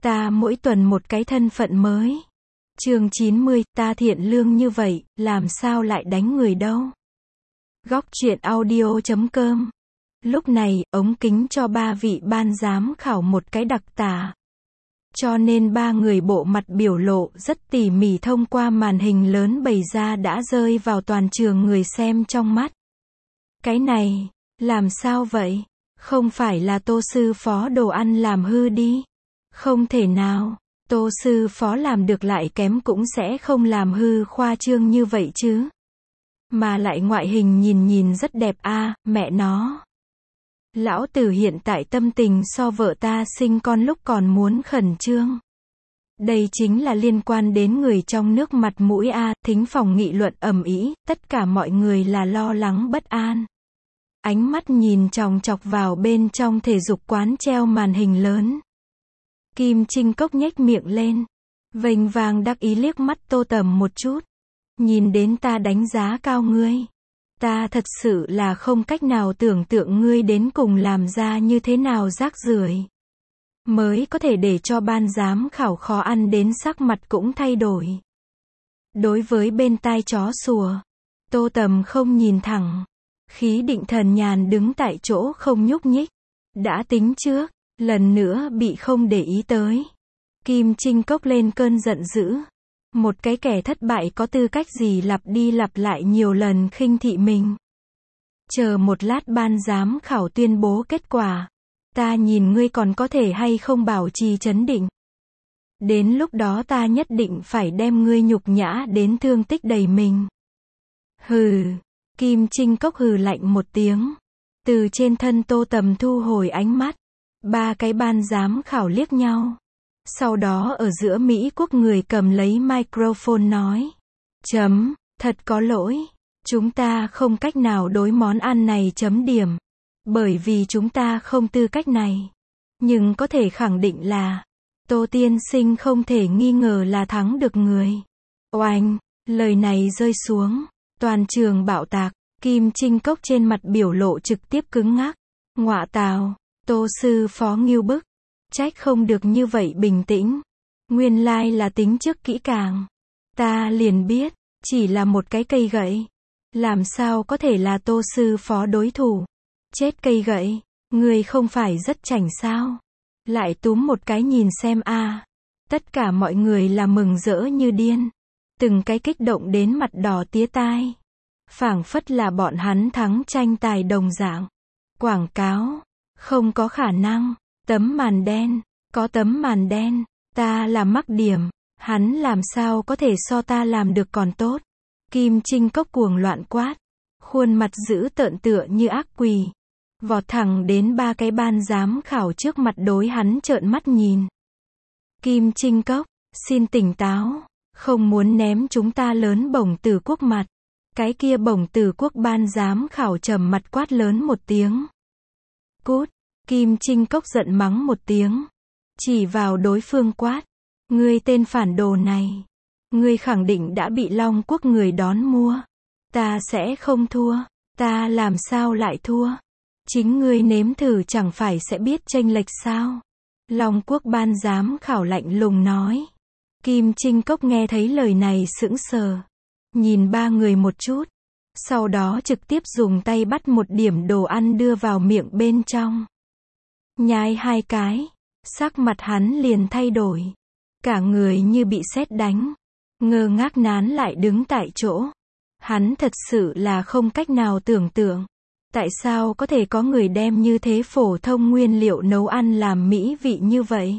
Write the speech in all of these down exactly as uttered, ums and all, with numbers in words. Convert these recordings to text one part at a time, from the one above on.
Ta mỗi tuần một cái thân phận mới. Chương chín mươi, ta thiện lương như vậy, làm sao lại đánh người đâu. Góc truyện audio chấm com. Lúc này, ống kính cho ba vị ban giám khảo một cái đặc tả. Cho nên ba người bộ mặt biểu lộ rất tỉ mỉ thông qua màn hình lớn bày ra đã rơi vào toàn trường người xem trong mắt. Cái này, làm sao vậy? Không phải là Tô sư phó đồ ăn làm hư đi. Không thể nào, Tô sư phó làm được lại kém cũng sẽ không làm hư khoa trương như vậy chứ. Mà lại ngoại hình nhìn nhìn rất đẹp a, à, mẹ nó. Lão tử hiện tại tâm tình so vợ ta sinh con lúc còn muốn khẩn trương. Đây chính là liên quan đến người trong nước mặt mũi a, à, thính phòng nghị luận ầm ĩ, tất cả mọi người là lo lắng bất an. Ánh mắt nhìn chòng chọc vào bên trong thể dục quán treo màn hình lớn. Kim Trinh Cốc nhếch miệng lên, vênh vang đắc ý liếc mắt Tô Tầm một chút. Nhìn đến ta đánh giá cao ngươi. Ta thật sự là không cách nào tưởng tượng ngươi đến cùng làm ra như thế nào rác rưởi. Mới có thể để cho ban giám khảo khó ăn đến sắc mặt cũng thay đổi. Đối với bên tai chó sủa, Tô Tầm không nhìn thẳng. Khí định thần nhàn đứng tại chỗ không nhúc nhích. Đã tính trước, lần nữa bị không để ý tới. Kim Trinh Cốc lên cơn giận dữ. Một cái kẻ thất bại có tư cách gì lặp đi lặp lại nhiều lần khinh thị mình. Chờ một lát ban giám khảo tuyên bố kết quả. Ta nhìn ngươi còn có thể hay không bảo trì trấn định. Đến lúc đó ta nhất định phải đem ngươi nhục nhã đến thương tích đầy mình. Hừ. Kim Trinh Cốc hừ lạnh một tiếng. Từ trên thân Tô Tầm thu hồi ánh mắt. Ba cái ban giám khảo liếc nhau. Sau đó ở giữa Mỹ Quốc người cầm lấy microphone nói. Chấm, thật có lỗi. Chúng ta không cách nào đối món ăn này chấm điểm. Bởi vì chúng ta không tư cách này. Nhưng có thể khẳng định là Tô tiên sinh không thể nghi ngờ là thắng được người. Oanh, lời này rơi xuống. Toàn trường bạo tạc, Kim Trinh Cốc trên mặt biểu lộ trực tiếp cứng ngắc. Ngọa tào, Tô sư phó ngưu bức. Trách không được như vậy bình tĩnh. Nguyên lai là tính trước kỹ càng. Ta liền biết, chỉ là một cái cây gậy. Làm sao có thể là Tô sư phó đối thủ. Chết cây gậy, người không phải rất chảnh sao. Lại túm một cái nhìn xem a. À. Tất cả mọi người là mừng rỡ như điên. Từng cái kích động đến mặt đỏ tía tai. Phảng phất là bọn hắn thắng tranh tài đồng dạng. Quảng cáo, không có khả năng. Tấm màn đen, có tấm màn đen. Ta là mắc điểm. Hắn làm sao có thể so ta làm được còn tốt. Kim Trinh Cốc cuồng loạn quát. Khuôn mặt dữ tợn tựa như ác quỷ. Vọt thẳng đến ba cái ban giám khảo trước mặt đối hắn trợn mắt nhìn. Kim Trinh Cốc, xin tỉnh táo. Không muốn ném chúng ta lớn bổng tử quốc mặt. Cái kia bổng tử quốc ban giám khảo trầm mặt quát lớn một tiếng. Cút, Kim Trinh Cốc giận mắng một tiếng. Chỉ vào đối phương quát. Ngươi tên phản đồ này. Ngươi khẳng định đã bị Long Quốc người đón mua. Ta sẽ không thua. Ta làm sao lại thua. Chính ngươi nếm thử chẳng phải sẽ biết chênh lệch sao. Long Quốc ban giám khảo lạnh lùng nói. Kim Trinh Cốc nghe thấy lời này sững sờ. Nhìn ba người một chút. Sau đó trực tiếp dùng tay bắt một điểm đồ ăn đưa vào miệng bên trong. Nhai hai cái. Sắc mặt hắn liền thay đổi. Cả người như bị sét đánh. Ngơ ngác nán lại đứng tại chỗ. Hắn thật sự là không cách nào tưởng tượng. Tại sao có thể có người đem như thế phổ thông nguyên liệu nấu ăn làm mỹ vị như vậy?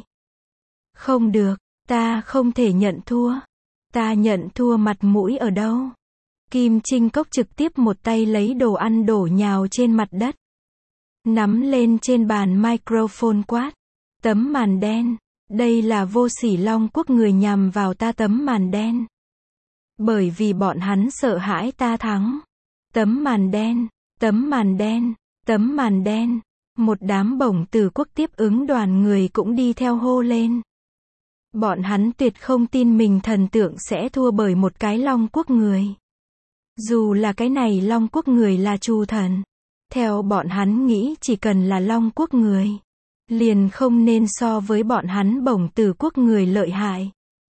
Không được. Ta không thể nhận thua. Ta nhận thua mặt mũi ở đâu? Kim Trinh Cốc trực tiếp một tay lấy đồ ăn đổ nhào trên mặt đất. Nắm lên trên bàn microphone quát. Tấm màn đen. Đây là vô sỉ Long Quốc người nhằm vào ta tấm màn đen. Bởi vì bọn hắn sợ hãi ta thắng. Tấm màn đen. Tấm màn đen. Tấm màn đen. Một đám bổng tử quốc tiếp ứng đoàn người cũng đi theo hô lên. Bọn hắn tuyệt không tin mình thần tượng sẽ thua bởi một cái Long Quốc người. Dù là cái này Long Quốc người là Chu thần. Theo bọn hắn nghĩ chỉ cần là Long Quốc người. liền không nên so với bọn hắn Bổng Tử Quốc người lợi hại.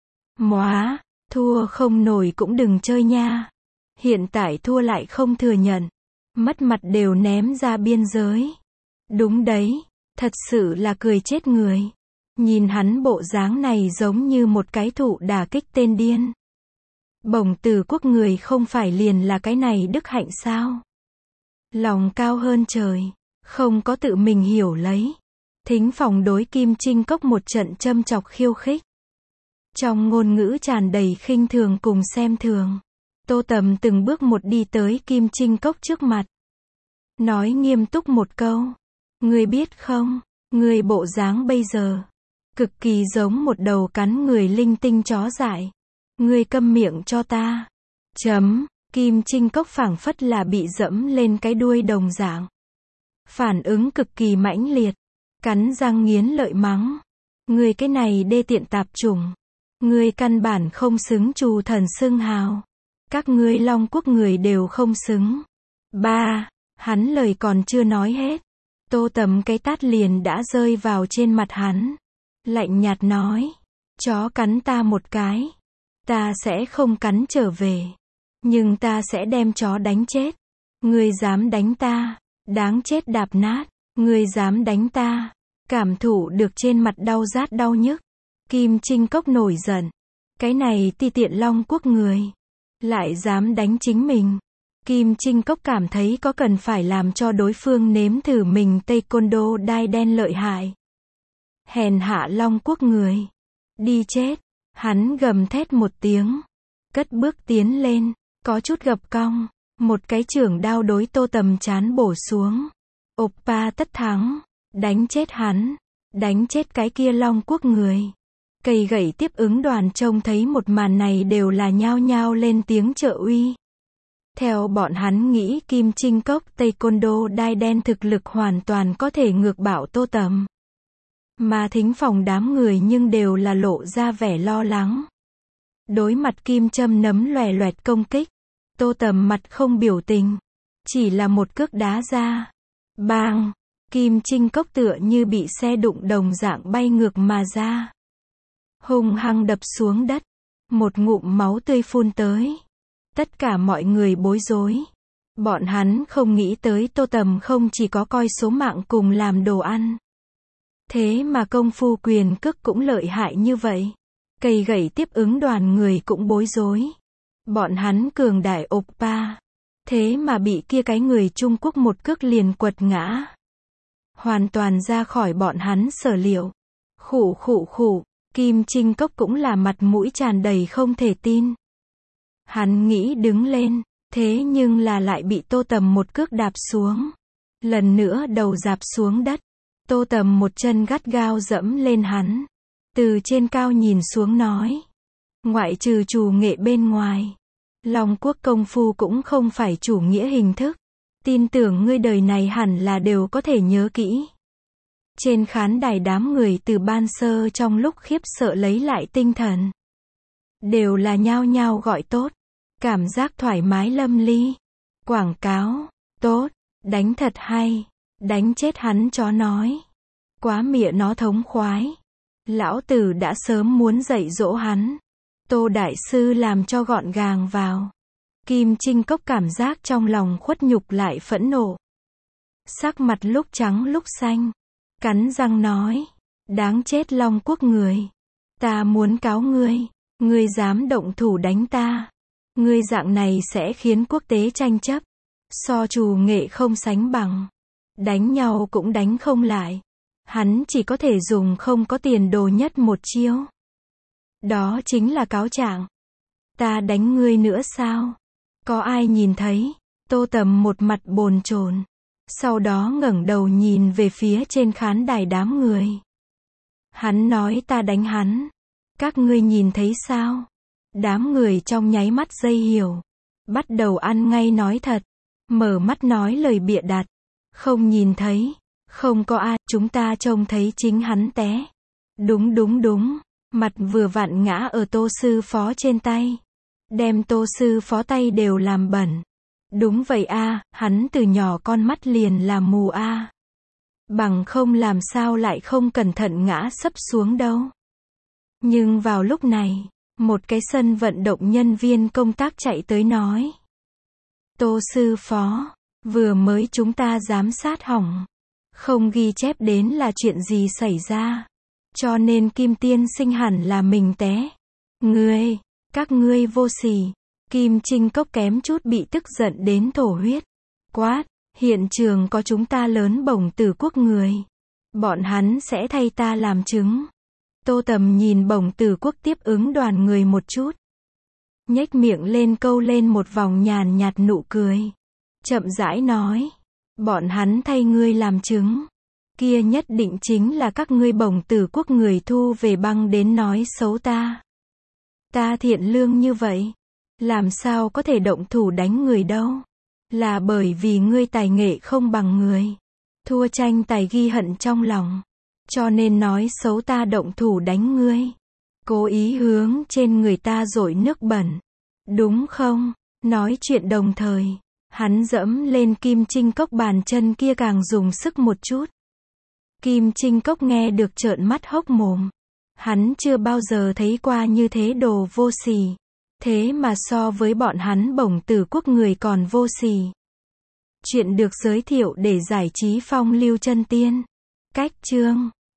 Móa, thua không nổi cũng đừng chơi nha. Hiện tại thua lại không thừa nhận. Mất mặt đều ném ra biên giới. Đúng đấy, thật sự là cười chết người. Nhìn hắn bộ dáng này giống như một cái thụ đả kích tên điên. Bổng Tử Quốc người không phải liền là cái này đức hạnh sao? Lòng cao hơn trời, không có tự mình hiểu lấy. Thính Phòng đối Kim Chinh Cốc một trận châm chọc khiêu khích. Trong ngôn ngữ tràn đầy khinh thường cùng xem thường. Tô Tầm từng bước một đi tới Kim Chinh Cốc trước mặt. Nói nghiêm túc một câu. Ngươi biết không, ngươi bộ dáng bây giờ, cực kỳ giống một đầu cắn người linh tinh chó dại. Ngươi câm miệng cho ta. Chấm, Kim Chinh Cốc phảng phất là bị dẫm lên cái đuôi đồng dạng. Phản ứng cực kỳ mãnh liệt. Cắn răng nghiến lợi mắng. Ngươi cái này đê tiện tạp chủng. Ngươi căn bản không xứng trù thần xưng hào. Các ngươi Long Quốc người đều không xứng. Ba, hắn lời còn chưa nói hết. Tô Tầm cái tát liền đã rơi vào trên mặt hắn. Lạnh nhạt nói. Chó cắn ta một cái. Ta sẽ không cắn trở về. Nhưng ta sẽ đem chó đánh chết. Ngươi dám đánh ta. Đáng chết đạp nát. Ngươi dám đánh ta. Cảm thụ được trên mặt đau rát đau nhức. Kim Chinh Cốc nổi giận. Cái này ti tiện Long Quốc người. Lại dám đánh chính mình. Kim Chinh Cốc cảm thấy có cần phải làm cho đối phương nếm thử mình Taekwondo đai đen lợi hại. Hèn hạ Long Quốc người. Đi chết. Hắn gầm thét một tiếng. Cất bước tiến lên. Có chút gập cong. Một cái chưởng đao đối Tô Tầm chán bổ xuống. Oppa tất thắng. Đánh chết hắn. Đánh chết cái kia Long Quốc người. Cây gậy tiếp ứng đoàn trông thấy một màn này đều là nhao nhao lên tiếng trợ uy. Theo bọn hắn nghĩ Kim Chinh Cốc Taekwondo đai đen thực lực hoàn toàn có thể ngược bảo Tô Tầm. Mà Thính Phòng đám người nhưng đều là lộ ra vẻ lo lắng. Đối mặt kim châm nấm loè loẹt công kích. Tô Tầm mặt không biểu tình. Chỉ là một cước đá ra. Bang! Kim Chinh Cốc tựa như bị xe đụng đồng dạng bay ngược mà ra. Hung hăng đập xuống đất. Một ngụm máu tươi phun tới. Tất cả mọi người bối rối. Bọn hắn không nghĩ tới Tô Tầm không chỉ có coi số mạng cùng làm đồ ăn. Thế mà công phu quyền cước cũng lợi hại như vậy. Cây gậy tiếp ứng đoàn người cũng bối rối. Bọn hắn cường đại Oppa. Thế mà bị kia cái người Trung Quốc một cước liền quật ngã. Hoàn toàn ra khỏi bọn hắn sở liệu. Khụ khụ khụ. Kim Chinh Cốc cũng là mặt mũi tràn đầy không thể tin. Hắn nghĩ đứng lên, thế nhưng là lại bị Tô Tầm một cước đạp xuống. Lần nữa đầu dạp xuống đất. Tô Tầm một chân gắt gao dẫm lên hắn. Từ trên cao nhìn xuống nói. Ngoại trừ chủ nghệ bên ngoài. Long Quốc công phu cũng không phải chủ nghĩa hình thức. Tin tưởng ngươi đời này hẳn là đều có thể nhớ kỹ. Trên khán đài đám người từ ban sơ trong lúc khiếp sợ lấy lại tinh thần. Đều là nhao nhao gọi tốt. Cảm giác thoải mái lâm ly. Quảng cáo, tốt, đánh thật hay, đánh chết hắn chó nói. Quá mịa nó thống khoái. Lão tử đã sớm muốn dạy dỗ hắn. Tô Đại Sư làm cho gọn gàng vào. Kim Chinh Cốc cảm giác trong lòng khuất nhục lại phẫn nộ. Sắc mặt lúc trắng lúc xanh. Cắn răng nói. Đáng chết Long Quốc người. Ta muốn cáo ngươi. Ngươi dám động thủ đánh ta. Ngươi dạng này sẽ khiến quốc tế tranh chấp. So trù nghệ không sánh bằng. Đánh nhau cũng đánh không lại. Hắn chỉ có thể dùng không có tiền đồ nhất một chiêu. Đó chính là cáo trạng. Ta đánh ngươi nữa sao? Có ai nhìn thấy? Tô Tầm một mặt bồn chồn. Sau đó ngẩng đầu nhìn về phía trên khán đài đám người. Hắn nói ta đánh hắn. Các ngươi nhìn thấy sao? Đám người trong nháy mắt dây hiểu. Bắt đầu ăn ngay nói thật. Mở mắt nói lời bịa đặt. Không nhìn thấy. Không có ai. Chúng ta trông thấy chính hắn té. Đúng đúng đúng. Mặt vừa vặn ngã ở Tô sư phó trên tay. Đem Tô sư phó tay đều làm bẩn. Đúng vậy a, hắn từ nhỏ con mắt liền là mù a. bằng không làm sao lại không cẩn thận ngã sấp xuống đâu. Nhưng vào lúc này, một cái sân vận động nhân viên công tác chạy tới nói. Tô sư phó, vừa mới chúng ta giám sát hỏng. Không ghi chép đến là chuyện gì xảy ra. Cho nên Kim tiên sinh hẳn là mình té. Ngươi, các ngươi vô sỉ. Kim Trinh Cốc kém chút bị tức giận đến thổ huyết. Quát, hiện trường có chúng ta lớn Bổng Tử Quốc người. Bọn hắn sẽ thay ta làm chứng. Tô Tầm nhìn Bổng Tử Quốc tiếp ứng đoàn người một chút. Nhếch miệng lên câu lên một vòng nhàn nhạt nụ cười. Chậm rãi nói. Bọn hắn thay ngươi làm chứng. Kia nhất định chính là các ngươi Bổng Tử Quốc người thu về băng đến nói xấu ta. Ta thiện lương như vậy. Làm sao có thể động thủ đánh người đâu. Là bởi vì ngươi tài nghệ không bằng người. Thua tranh tài ghi hận trong lòng. Cho nên nói xấu ta động thủ đánh ngươi. Cố ý hướng trên người ta dội nước bẩn. Đúng không? Nói chuyện đồng thời. Hắn dẫm lên Kim Trinh Cốc bàn chân kia càng dùng sức một chút. Kim Trinh Cốc nghe được trợn mắt hốc mồm. Hắn chưa bao giờ thấy qua như thế đồ vô sỉ. Thế mà so với bọn hắn Bổng Tử Quốc người còn vô sỉ. Chuyện được giới thiệu để giải trí phong lưu chân tiên. Cách chương